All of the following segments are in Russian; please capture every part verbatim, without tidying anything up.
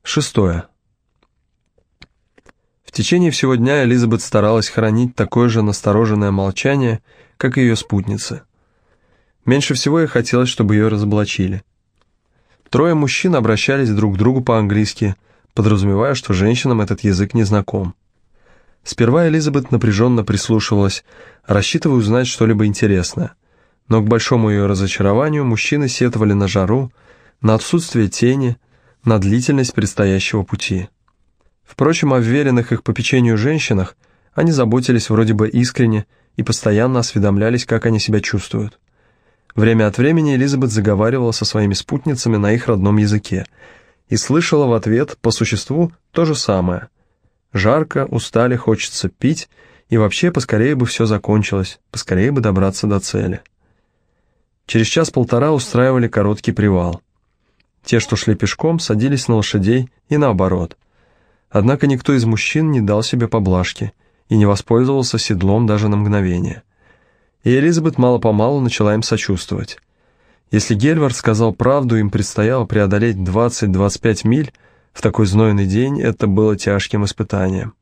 Шестое. В течение всего дня Элизабет старалась хранить такое же настороженное молчание, как и ее спутницы. Меньше всего ей хотелось, чтобы ее разоблачили. Трое мужчин обращались друг к другу по-английски, подразумевая, что женщинам этот язык не знаком. Сперва Элизабет напряженно прислушивалась, рассчитывая узнать что-либо интересное, но к большому ее разочарованию мужчины сетовали на жару, на отсутствие тени, на длительность предстоящего пути. Впрочем, о вверенных их попечению женщинах они заботились вроде бы искренне и постоянно осведомлялись, как они себя чувствуют. Время от времени Элизабет заговаривала со своими спутницами на их родном языке и слышала в ответ по существу то же самое. Жарко, устали, хочется пить, и вообще поскорее бы все закончилось, поскорее бы добраться до цели. Через час-полтора устраивали короткий привал. Те, что шли пешком, садились на лошадей и наоборот. Однако никто из мужчин не дал себе поблажки и не воспользовался седлом даже на мгновение. И Элизабет мало-помалу начала им сочувствовать. Если Гельвард сказал правду, им предстояло преодолеть двадцать-двадцать пять миль, в такой знойный день это было тяжким испытанием.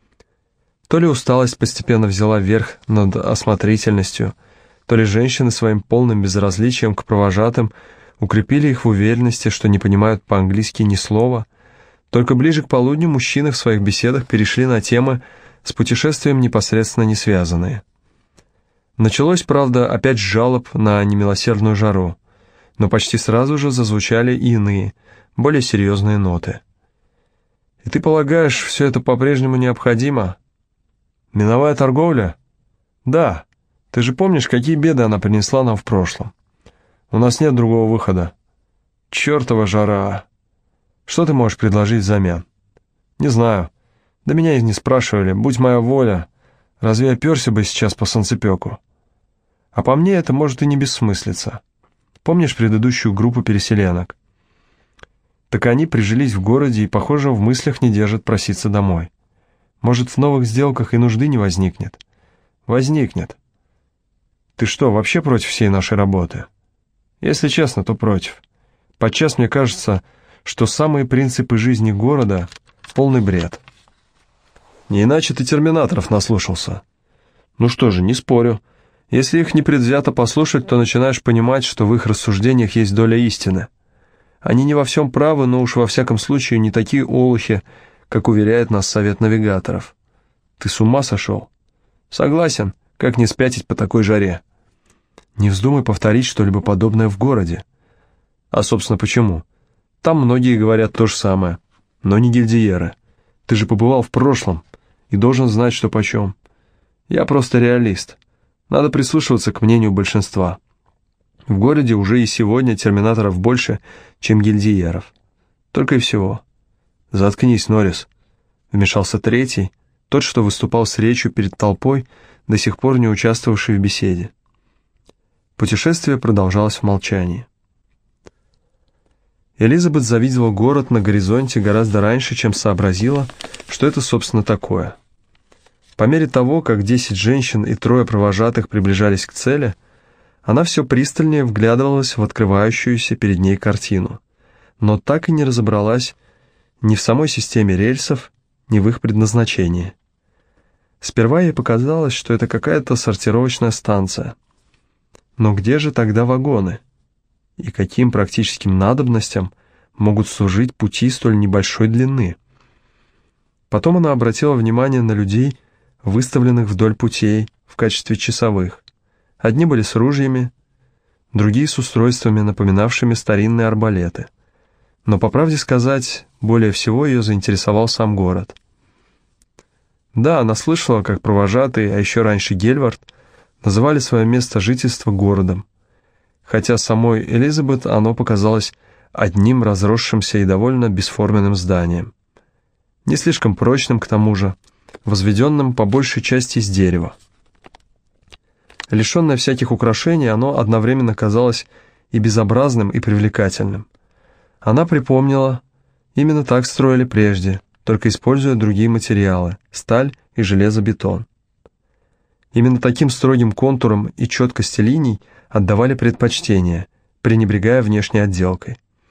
То ли усталость постепенно взяла верх над осмотрительностью, то ли женщины своим полным безразличием к провожатым укрепили их в уверенности, что не понимают по-английски ни слова. Только ближе к полудню мужчины в своих беседах перешли на темы, с путешествием непосредственно не связанные. Началось, правда, опять с жалоб на немилосердную жару, но почти сразу же зазвучали и иные, более серьезные ноты. «И ты полагаешь, все это по-прежнему необходимо? Миновая торговля? Да. Ты же помнишь, какие беды она принесла нам в прошлом? У нас нет другого выхода. Чертова жара! Что ты можешь предложить взамен? Не знаю. Да меня и не спрашивали. Будь моя воля, разве я перся бы сейчас по солнцепеку? А по мне это может и не бессмыслица. Помнишь предыдущую группу переселенок? Так они прижились в городе и, похоже, в мыслях не держат проситься домой. Может, в новых сделках и нужды не возникнет? Возникнет. Ты что, вообще против всей нашей работы? Если честно, то против. Подчас мне кажется, что самые принципы жизни города — полный бред. Не иначе ты терминаторов наслушался. Ну что же, не спорю. Если их непредвзято послушать, то начинаешь понимать, что в их рассуждениях есть доля истины. Они не во всем правы, но уж во всяком случае не такие олухи, как уверяет нас совет навигаторов. Ты с ума сошел? Согласен, как не спятить по такой жаре? Не вздумай повторить что-либо подобное в городе. А, собственно, почему? Там многие говорят то же самое, но не гильдиеры. Ты же побывал в прошлом и должен знать, что почем. Я просто реалист. Надо прислушиваться к мнению большинства. В городе уже и сегодня терминаторов больше, чем гильдиеров. Только и всего. Заткнись, Норрис. Вмешался третий, тот, что выступал с речью перед толпой, до сих пор не участвовавший в беседе. Путешествие продолжалось в молчании. Элизабет завидела город на горизонте гораздо раньше, чем сообразила, что это, собственно, такое. По мере того, как десять женщин и трое провожатых приближались к цели, она все пристальнее вглядывалась в открывающуюся перед ней картину, но так и не разобралась ни в самой системе рельсов, ни в их предназначении. Сперва ей показалось, что это какая-то сортировочная станция. Но где же тогда вагоны? И каким практическим надобностям могут служить пути столь небольшой длины? Потом она обратила внимание на людей, выставленных вдоль путей в качестве часовых. Одни были с ружьями, другие с устройствами, напоминавшими старинные арбалеты. Но, по правде сказать, более всего ее заинтересовал сам город. Да, она слышала, как провожатые, а еще раньше Гельвард, называли свое место жительства городом, хотя самой Элизабет оно показалось одним разросшимся и довольно бесформенным зданием. Не слишком прочным, к тому же, возведенным по большей части из дерева. Лишенное всяких украшений, оно одновременно казалось и безобразным, и привлекательным. Она припомнила, именно так строили прежде, только используя другие материалы – сталь и железобетон. Именно таким строгим контуром и четкости линий отдавали предпочтение, пренебрегая внешней отделкой.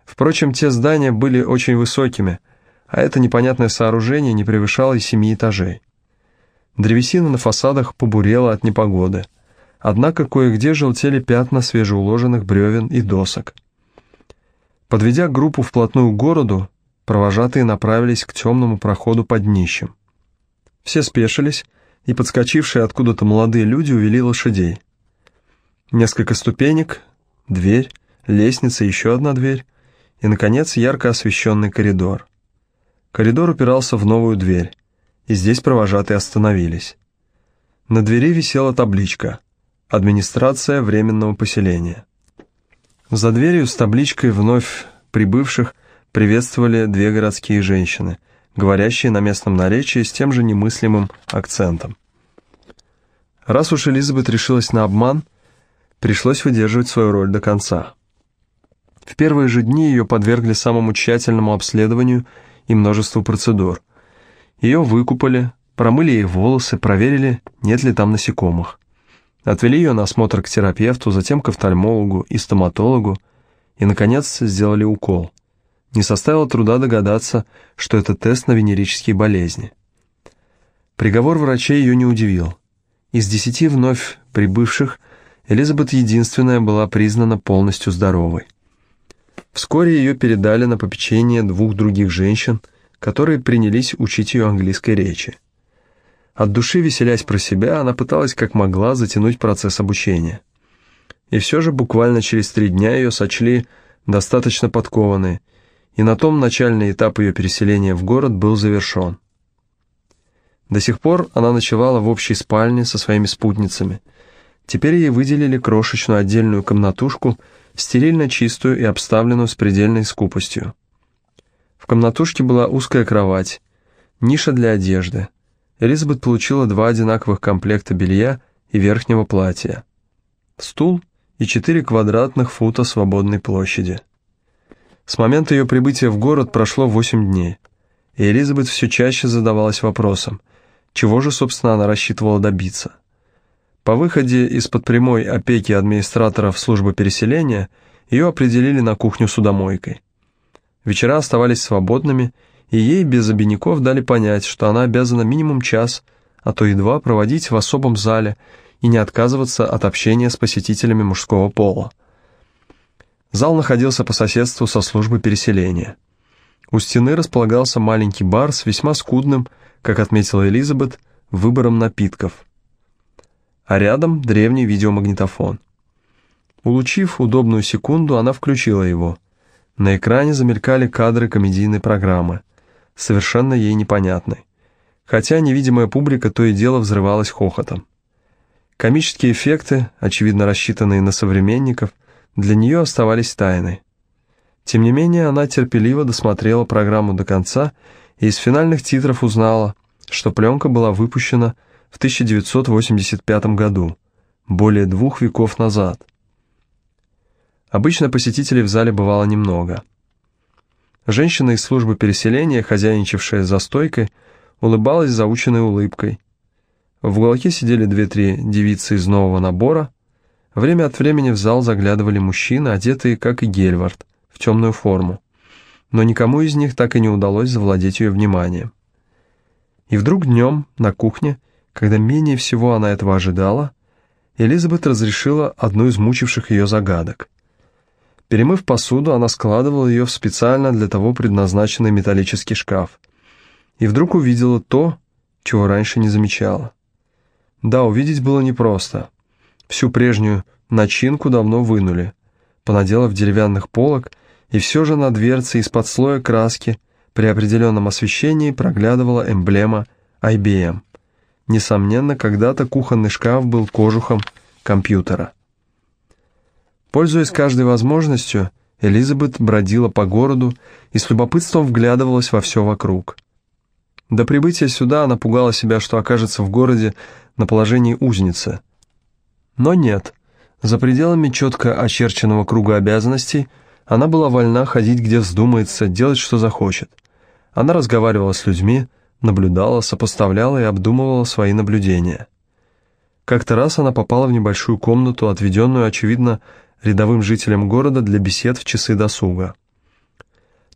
Впрочем, те здания были очень высокими, а это непонятное сооружение не превышало и семи этажей. Древесина на фасадах побурела от непогоды, однако кое-где желтели пятна свежеуложенных бревен и досок. Подведя группу вплотную к городу, провожатые направились к темному проходу под днищем. Все спешились, и подскочившие откуда-то молодые люди увели лошадей. Несколько ступенек, дверь, лестница, еще одна дверь и, наконец, ярко освещенный коридор. Коридор упирался в новую дверь, и здесь провожатые остановились. На двери висела табличка «Администрация временного поселения». За дверью с табличкой вновь прибывших приветствовали две городские женщины, говорящие на местном наречии с тем же немыслимым акцентом. Раз уж Элизабет решилась на обман, пришлось выдерживать свою роль до конца. В первые же дни ее подвергли самому тщательному обследованию и множеству процедур. Ее выкупали, промыли ей волосы, проверили, нет ли там насекомых. Отвели ее на осмотр к терапевту, затем к офтальмологу и стоматологу, и, наконец, сделали укол. Не составило труда догадаться, что это тест на венерические болезни. Приговор врачей ее не удивил. Из десяти вновь прибывших Элизабет единственная была признана полностью здоровой. Вскоре ее передали на попечение двух других женщин, которые принялись учить ее английской речи. От души веселясь про себя, она пыталась как могла затянуть процесс обучения. И все же буквально через три дня ее сочли достаточно подкованной, и на том начальный этап ее переселения в город был завершен. До сих пор она ночевала в общей спальне со своими спутницами. Теперь ей выделили крошечную отдельную комнатушку, стерильно чистую и обставленную с предельной скупостью. В комнатушке была узкая кровать, ниша для одежды. Элизабет получила два одинаковых комплекта белья и верхнего платья, стул и четыре квадратных фута свободной площади. С момента ее прибытия в город прошло восемь дней, и Элизабет все чаще задавалась вопросом, чего же, собственно, она рассчитывала добиться. По выходе из-под прямой опеки администраторов службы переселения ее определили на кухню судомойкой. Вечера оставались свободными, и ей без обиняков дали понять, что она обязана минимум час, а то и два проводить в особом зале и не отказываться от общения с посетителями мужского пола. Зал находился по соседству со службой переселения. У стены располагался маленький бар с весьма скудным, как отметила Элизабет, выбором напитков. А рядом древний видеомагнитофон. Улучив удобную секунду, она включила его. На экране замелькали кадры комедийной программы, совершенно ей непонятной, хотя невидимая публика то и дело взрывалась хохотом. Комические эффекты, очевидно рассчитанные на современников, для нее оставались тайной. Тем не менее, она терпеливо досмотрела программу до конца и из финальных титров узнала, что пленка была выпущена в тысяча девятьсот восемьдесят пятом году, более двух веков назад. Обычно посетителей в зале бывало немного. Женщина из службы переселения, хозяйничавшая за стойкой, улыбалась заученной улыбкой. В уголке сидели две-три девицы из нового набора. Время от времени в зал заглядывали мужчины, одетые, как и Гельвард, в темную форму. Но никому из них так и не удалось завладеть ее вниманием. И вдруг днем, на кухне, когда менее всего она этого ожидала, Элизабет разрешила одну из мучивших ее загадок. Перемыв посуду, она складывала ее в специально для того предназначенный металлический шкаф. И вдруг увидела то, чего раньше не замечала. Да, увидеть было непросто. Всю прежнюю начинку давно вынули, понаделав деревянных полок, и все же на дверце из-под слоя краски при определенном освещении проглядывала эмблема ай би эм. Несомненно, когда-то кухонный шкаф был кожухом компьютера. Пользуясь каждой возможностью, Элизабет бродила по городу и с любопытством вглядывалась во все вокруг. До прибытия сюда она пугала себя, что окажется в городе на положении узницы. Но нет, за пределами четко очерченного круга обязанностей она была вольна ходить, где вздумается, делать, что захочет. Она разговаривала с людьми, наблюдала, сопоставляла и обдумывала свои наблюдения. Как-то раз она попала в небольшую комнату, отведенную, очевидно, рядовым жителям города для бесед в часы досуга.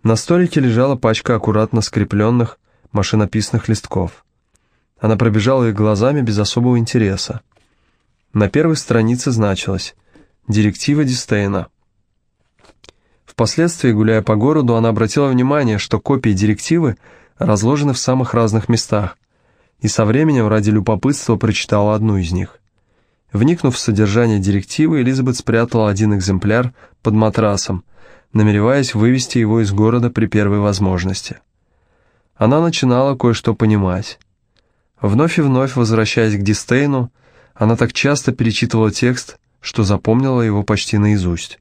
На столике лежала пачка аккуратно скрепленных машинописных листков. Она пробежала их глазами без особого интереса. На первой странице значилось «Директива Дистейна». Впоследствии, гуляя по городу, она обратила внимание, что копии директивы разложены в самых разных местах, и со временем ради любопытства прочитала одну из них. Вникнув в содержание директивы, Элизабет спрятала один экземпляр под матрасом, намереваясь вывести его из города при первой возможности. Она начинала кое-что понимать. Вновь и вновь, возвращаясь к Дистейну, она так часто перечитывала текст, что запомнила его почти наизусть.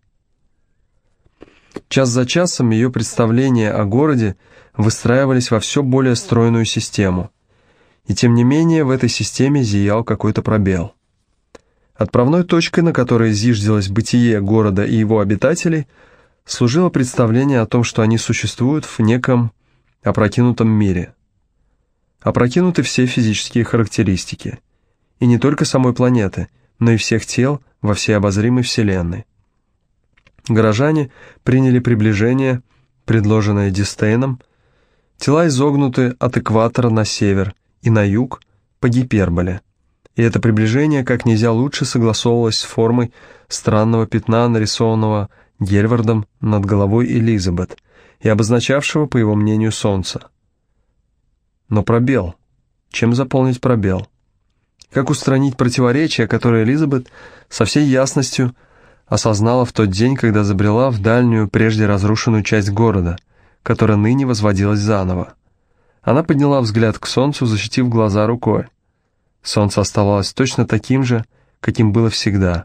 Час за часом ее представления о городе выстраивались во все более стройную систему, и тем не менее в этой системе зиял какой-то пробел. Отправной точкой, на которой зиждилось бытие города и его обитателей, служило представление о том, что они существуют в неком опрокинутом мире. Опрокинуты все физические характеристики, и не только самой планеты, но и всех тел во всей обозримой Вселенной. Горожане приняли приближение, предложенное Дистейном. Тела изогнуты от экватора на север и на юг по гиперболе, и это приближение как нельзя лучше согласовывалось с формой странного пятна, нарисованного Гельвардом над головой Элизабет и обозначавшего, по его мнению, солнце. Но пробел. Чем заполнить пробел? Как устранить противоречия, которые Элизабет со всей ясностью осознала в тот день, когда забрела в дальнюю, прежде разрушенную часть города, которая ныне возводилась заново? Она подняла взгляд к солнцу, защитив глаза рукой. Солнце оставалось точно таким же, каким было всегда.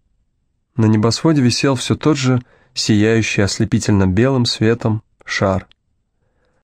На небосводе висел все тот же, сияющий ослепительно белым светом, шар.